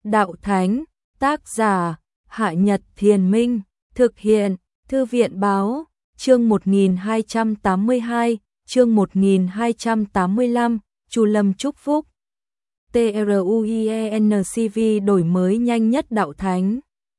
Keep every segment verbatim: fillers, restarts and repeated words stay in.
Đạo Thánh, tác giả, Hạ Nhật Thiền Minh, thực hiện, Thư viện Báo, chương một nghìn hai trăm tám mươi hai, chương một nghìn hai trăm tám mươi lăm, Chu Lâm chúc phúc. TRUIENCV đổi mới nhanh nhất Đạo Thánh.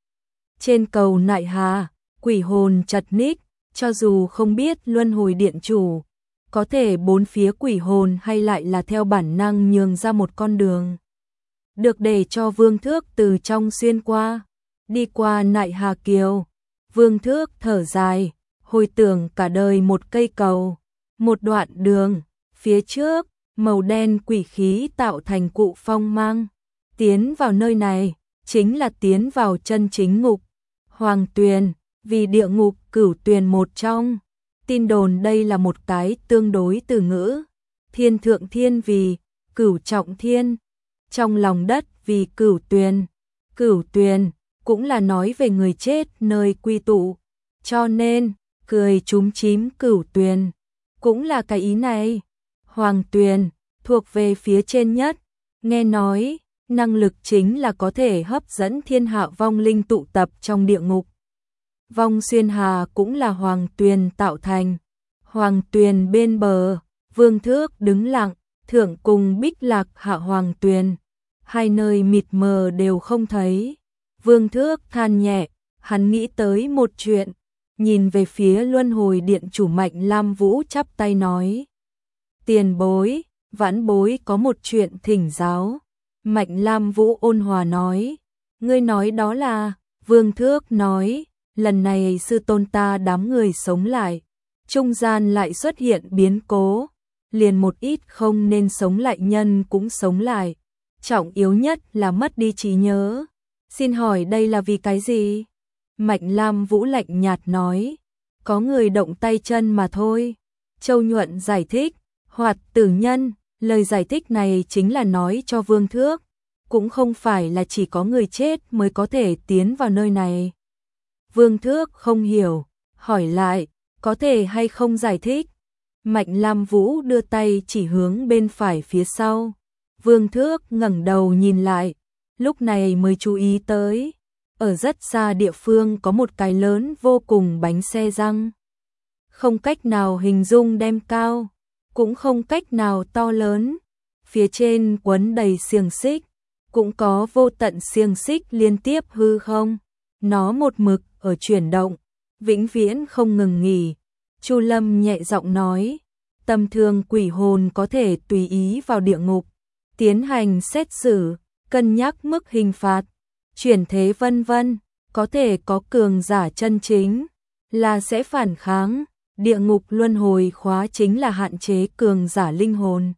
Trên cầu Nại Hà, quỷ hồn chật ních, cho dù không biết luân hồi điện chủ, có thể bốn phía quỷ hồn hay lại là theo bản năng nhường ra một con đường. Được để cho Vương Thước từ trong xuyên qua, đi qua Nại Hà Kiều. Vương Thước thở dài, hồi tưởng cả đời một cây cầu, một đoạn đường, phía trước, màu đen quỷ khí tạo thành cụ phong mang. Tiến vào nơi này, chính là tiến vào chân chính ngục. Hoàng Tuyền, vì địa ngục Cửu Tuyền một trong. Tin đồn đây là một cái tương đối từ ngữ. Thiên thượng thiên vì, cửu trọng thiên. Trong lòng đất vì Cửu Tuyền. Cửu Tuyền cũng là nói về người chết nơi quy tụ. Cho nên, cười chúm chím Cửu Tuyền cũng là cái ý này. Hoàng Tuyền thuộc về phía trên nhất. Nghe nói, năng lực chính là có thể hấp dẫn thiên hạ vong linh tụ tập trong địa ngục. Vong Xuyên Hà cũng là Hoàng Tuyền tạo thành. Hoàng Tuyền bên bờ, Vương Thước đứng lặng, thượng cùng Bích Lạc hạ Hoàng Tuyền. Hai nơi mịt mờ đều không thấy. Vương Thước than nhẹ, hắn nghĩ tới một chuyện, nhìn về phía luân hồi điện chủ Mạnh Lam Vũ chắp tay nói. Tiền bối, vãn bối có một chuyện thỉnh giáo. Mạnh Lam Vũ ôn hòa nói. Ngươi nói đó là, Vương Thước nói, lần này sư tôn ta đám người sống lại. Trung gian lại xuất hiện biến cố, liền một ít không nên sống lại nhân cũng sống lại. Trọng yếu nhất là mất đi trí nhớ. Xin hỏi đây là vì cái gì? Mạnh Lam Vũ lạnh nhạt nói. Có người động tay chân mà thôi. Châu Nhuận giải thích. Hoạt tử nhân, lời giải thích này chính là nói cho Vương Thước. Cũng không phải là chỉ có người chết mới có thể tiến vào nơi này. Vương Thước không hiểu, hỏi lại, có thể hay không giải thích? Mạnh Lam Vũ đưa tay chỉ hướng bên phải phía sau. Vương Thước ngẩng đầu nhìn lại, lúc này mới chú ý tới. Ở rất xa địa phương có một cái lớn vô cùng bánh xe răng. Không cách nào hình dung đem cao, cũng không cách nào to lớn. Phía trên quấn đầy xiềng xích, cũng có vô tận xiềng xích liên tiếp hư không. Nó một mực ở chuyển động, vĩnh viễn không ngừng nghỉ. Chu Lâm nhẹ giọng nói, tầm thường quỷ hồn có thể tùy ý vào địa ngục, tiến hành xét xử, cân nhắc mức hình phạt, chuyển thế vân vân, có thể có cường giả chân chính, là sẽ phản kháng. Địa ngục luân hồi khóa chính là hạn chế cường giả linh hồn.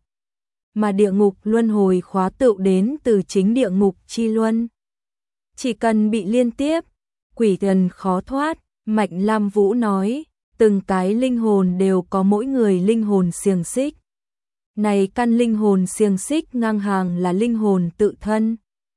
Mà địa ngục luân hồi khóa tự đến từ chính địa ngục chi luân. Chỉ cần bị liên tiếp, quỷ thần khó thoát. Mạnh Lam Vũ nói, từng cái linh hồn đều có mỗi người linh hồn xiềng xích. Này căn linh hồn xiềng xích ngang hàng là linh hồn tự thân.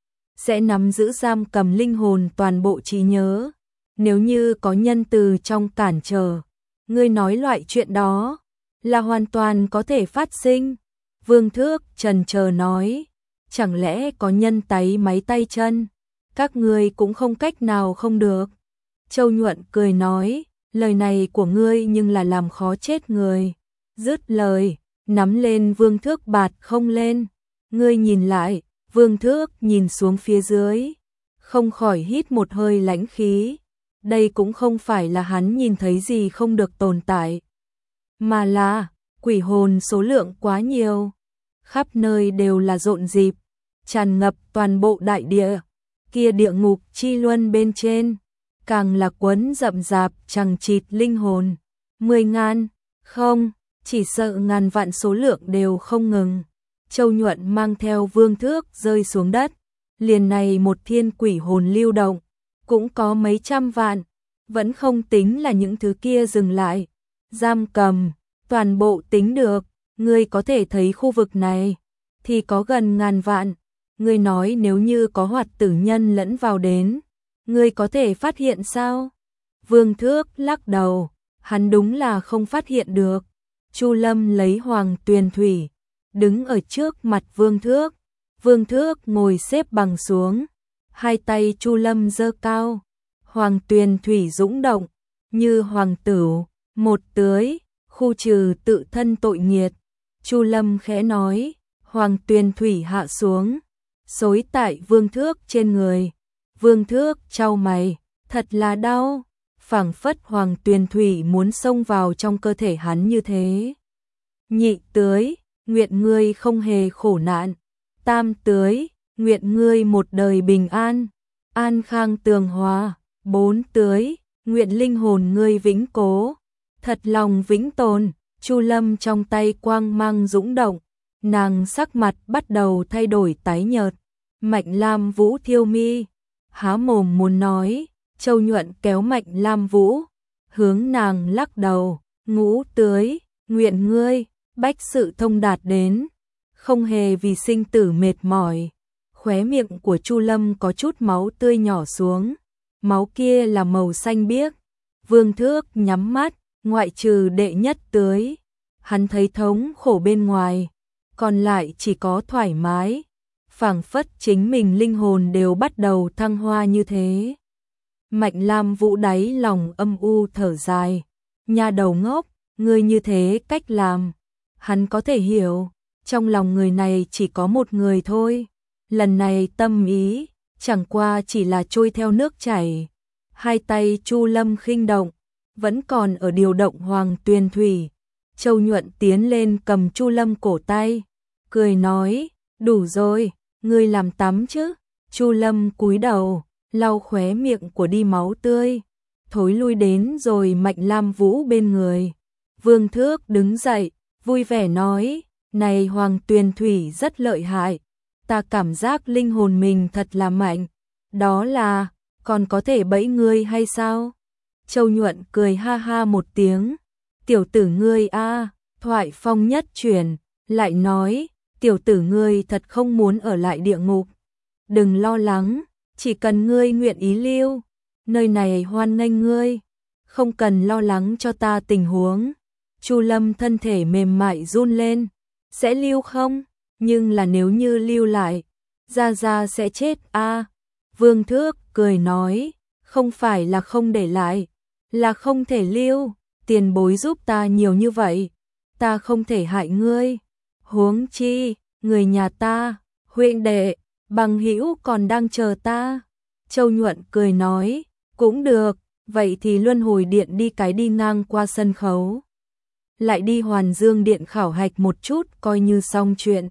Sẽ nắm giữ giam cầm linh hồn toàn bộ trí nhớ. Nếu như có nhân từ trong cản trở, ngươi nói loại chuyện đó là hoàn toàn có thể phát sinh. Vương Thước trần chờ nói, chẳng lẽ có nhân tái máy tay chân, các ngươi cũng không cách nào không được. Châu Nhuận cười nói, lời này của ngươi nhưng là làm khó chết người. Dứt lời, nắm lên Vương Thước bạt không lên. Ngươi nhìn lại, Vương Thước nhìn xuống phía dưới, không khỏi hít một hơi lãnh khí. Đây cũng không phải là hắn nhìn thấy gì không được tồn tại, mà là quỷ hồn số lượng quá nhiều, khắp nơi đều là rộn rịp, tràn ngập toàn bộ đại địa. Kia địa ngục chi luân bên trên, càng là quấn rậm rạp chằng chịt linh hồn, mười ngàn, không, chỉ sợ ngàn vạn số lượng đều không ngừng. Châu Nhuận mang theo Vương Thước rơi xuống đất, liền này một thiên quỷ hồn lưu động, cũng có mấy trăm vạn, vẫn không tính là những thứ kia dừng lại. Giam cầm, toàn bộ tính được, ngươi có thể thấy khu vực này, thì có gần ngàn vạn. Ngươi nói nếu như có hoạt tử nhân lẫn vào đến, ngươi có thể phát hiện sao? Vương Thước lắc đầu, hắn đúng là không phát hiện được. Chu Lâm lấy Hoàng Tuyền Thủy, đứng ở trước mặt Vương Thước. Vương Thước ngồi xếp bằng xuống, hai tay Chu Lâm giơ cao, hoàng tuyền thủy dũng động, như hoàng tửu, một tưới, khu trừ tự thân tội nghiệt. Chu Lâm khẽ nói, hoàng tuyền thủy hạ xuống, xối tại Vương Thước trên người. Vương Thước chau mày, thật là đau, phảng phất hoàng tuyền thủy muốn xông vào trong cơ thể hắn như thế. Nhị tưới, nguyện ngươi không hề khổ nạn. Tam tưới, nguyện ngươi một đời bình an, an khang tường hòa. Bốn tưới, nguyện linh hồn ngươi vĩnh cố, thật lòng vĩnh tồn. Chu Lâm trong tay quang mang dũng động, nàng sắc mặt bắt đầu thay đổi tái nhợt. Mạnh Lam Vũ thiêu mi, há mồm muốn nói, Châu Nhuận kéo Mạnh Lam Vũ, hướng nàng lắc đầu. Ngũ tưới, nguyện ngươi bách sự thông đạt đến, không hề vì sinh tử mệt mỏi. Khóe miệng của Chu Lâm có chút máu tươi nhỏ xuống, máu kia là màu xanh biếc. Vương Thước nhắm mắt, ngoại trừ đệ nhất tưới, hắn thấy thống khổ bên ngoài, còn lại chỉ có thoải mái, phảng phất chính mình linh hồn đều bắt đầu thăng hoa như thế. Mạnh Lam Vũ đáy lòng âm u thở dài, nha đầu ngốc, ngươi như thế cách làm, hắn có thể hiểu, trong lòng người này chỉ có một người thôi, lần này tâm ý, chẳng qua chỉ là trôi theo nước chảy. Hai tay Chu Lâm khinh động, vẫn còn ở điều động hoàng tuyền thủy. Châu Nhuận tiến lên cầm Chu Lâm cổ tay, cười nói, đủ rồi, ngươi làm tắm chứ. Chu Lâm cúi đầu, lau khóe miệng của đi máu tươi, thối lui đến rồi Mạnh Lam Vũ bên người. Vương Thước đứng dậy, vui vẻ nói, này hoàng tuyền thủy rất lợi hại, ta cảm giác linh hồn mình thật là mạnh, đó là, còn có thể bẫy ngươi hay sao? Châu Nhuận cười ha ha một tiếng, tiểu tử ngươi a, thoại phong nhất chuyển, lại nói, tiểu tử ngươi thật không muốn ở lại địa ngục. Đừng lo lắng, chỉ cần ngươi nguyện ý lưu, nơi này hoan nghênh ngươi, không cần lo lắng cho ta tình huống. Chu Lâm thân thể mềm mại run lên, sẽ lưu không? Nhưng là nếu như lưu lại, Gia Gia sẽ chết a. Vương Thước cười nói, không phải là không để lại, là không thể lưu, tiền bối giúp ta nhiều như vậy, ta không thể hại ngươi. Huống chi, người nhà ta, huynh đệ, bằng hữu còn đang chờ ta. Châu Nhuận cười nói, cũng được, vậy thì luân hồi điện đi cái đi ngang qua sân khấu, lại đi Hoàn Dương điện khảo hạch một chút coi như xong chuyện.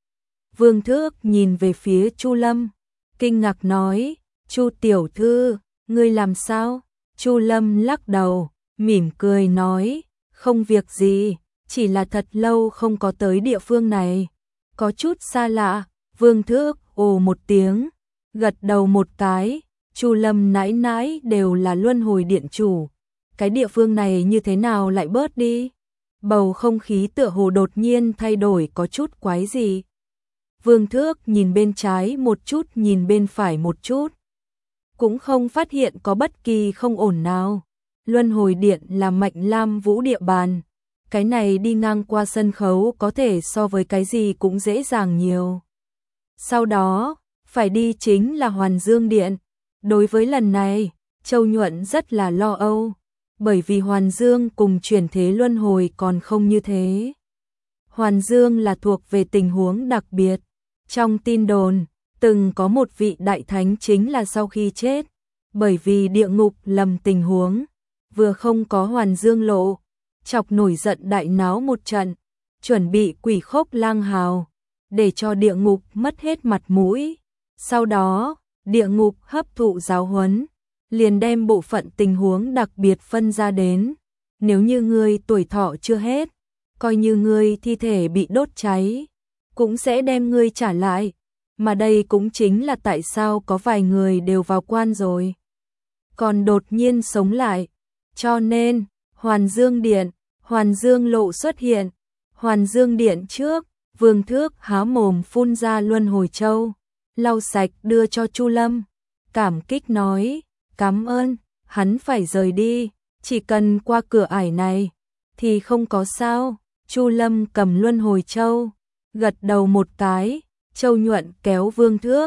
Vương Thước nhìn về phía Chu Lâm, kinh ngạc nói, Chu tiểu thư, ngươi làm sao? Chu Lâm lắc đầu, mỉm cười nói, không việc gì, chỉ là thật lâu không có tới địa phương này, có chút xa lạ. Vương Thước ồ một tiếng, gật đầu một cái. Chu Lâm nãi nãi đều là luân hồi điện chủ, cái địa phương này như thế nào lại bớt đi? Bầu không khí tựa hồ đột nhiên thay đổi có chút quái gì. Vương Thước nhìn bên trái một chút, nhìn bên phải một chút, cũng không phát hiện có bất kỳ không ổn nào. Luân hồi điện là Mạnh Lam Vũ địa bàn, cái này đi ngang qua sân khấu có thể so với cái gì cũng dễ dàng nhiều. Sau đó, phải đi chính là Hoàn Dương điện. Đối với lần này, Châu Nhuận rất là lo âu, bởi vì Hoàn Dương cùng chuyển thế luân hồi còn không như thế. Hoàn Dương là thuộc về tình huống đặc biệt. Trong tin đồn, từng có một vị đại thánh chính là sau khi chết, bởi vì địa ngục lầm tình huống, vừa không có Hoàn Dương lộ, chọc nổi giận đại náo một trận, chuẩn bị quỷ khốc lang hào, để cho địa ngục mất hết mặt mũi. Sau đó, địa ngục hấp thụ giáo huấn, liền đem bộ phận tình huống đặc biệt phân ra đến. Nếu như ngươi tuổi thọ chưa hết, coi như ngươi thi thể bị đốt cháy, cũng sẽ đem ngươi trả lại. Mà đây cũng chính là tại sao có vài người đều vào quan rồi, còn đột nhiên sống lại. Cho nên, Hoàn Dương điện, Hoàn Dương lộ xuất hiện. Hoàn Dương điện trước, Vương Thước há mồm phun ra luân hồi châu, lau sạch đưa cho Chu Lâm, cảm kích nói, cảm ơn. Hắn phải rời đi, chỉ cần qua cửa ải này thì không có sao. Chu Lâm cầm luân hồi châu, gật đầu một cái. Châu Nhuận kéo Vương Thước,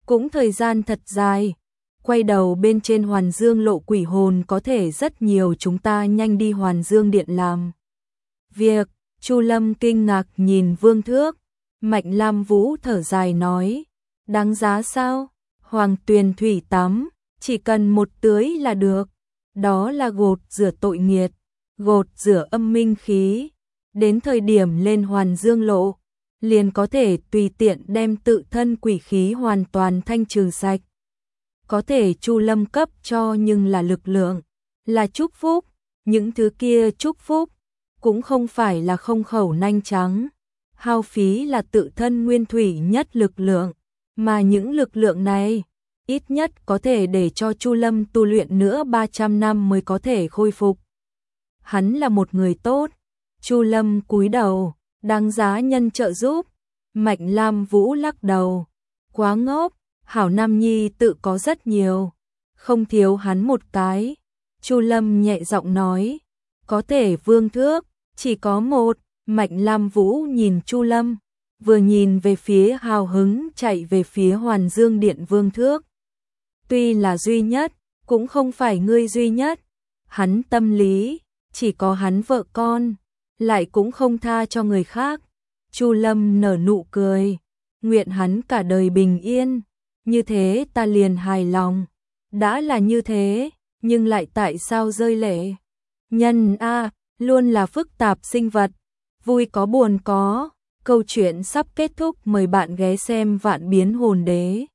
cũng thời gian thật dài. Quay đầu bên trên Hoàn Dương lộ quỷ hồn có thể rất nhiều, chúng ta nhanh đi Hoàn Dương điện làm việc. Chu Lâm kinh ngạc nhìn Vương Thước. Mạnh Lam Vũ thở dài nói, đáng giá sao? Hoàng tuyền thủy tắm, chỉ cần một tưới là được. Đó là gột rửa tội nghiệt, gột rửa âm minh khí. Đến thời điểm lên Hoàn Dương lộ, liền có thể tùy tiện đem tự thân quỷ khí hoàn toàn thanh trừ sạch. Có thể Chu Lâm cấp cho nhưng là lực lượng, là chúc phúc, những thứ kia chúc phúc cũng không phải là không khẩu nanh trắng, hao phí là tự thân nguyên thủy nhất lực lượng, mà những lực lượng này ít nhất có thể để cho Chu Lâm tu luyện nữa ba trăm năm mới có thể khôi phục. Hắn là một người tốt. Chu Lâm cúi đầu, đáng giá nhân trợ giúp. Mạnh Lam Vũ lắc đầu, quá ngốc, hảo nam nhi tự có rất nhiều, không thiếu hắn một cái. Chu Lâm nhẹ giọng nói, có thể Vương Thước chỉ có một. Mạnh Lam Vũ nhìn Chu Lâm, vừa nhìn về phía hào hứng chạy về phía Hoàn Dương điện Vương Thước. Tuy là duy nhất, cũng không phải ngươi duy nhất. Hắn tâm lý, chỉ có hắn vợ con, lại cũng không tha cho người khác. Chu Lâm nở nụ cười, nguyện hắn cả đời bình yên, như thế ta liền hài lòng. Đã là như thế, nhưng lại tại sao rơi lệ? Nhân a, luôn là phức tạp sinh vật, vui có buồn có. Câu chuyện sắp kết thúc, mời bạn ghé xem Vạn Biến Hồn Đế.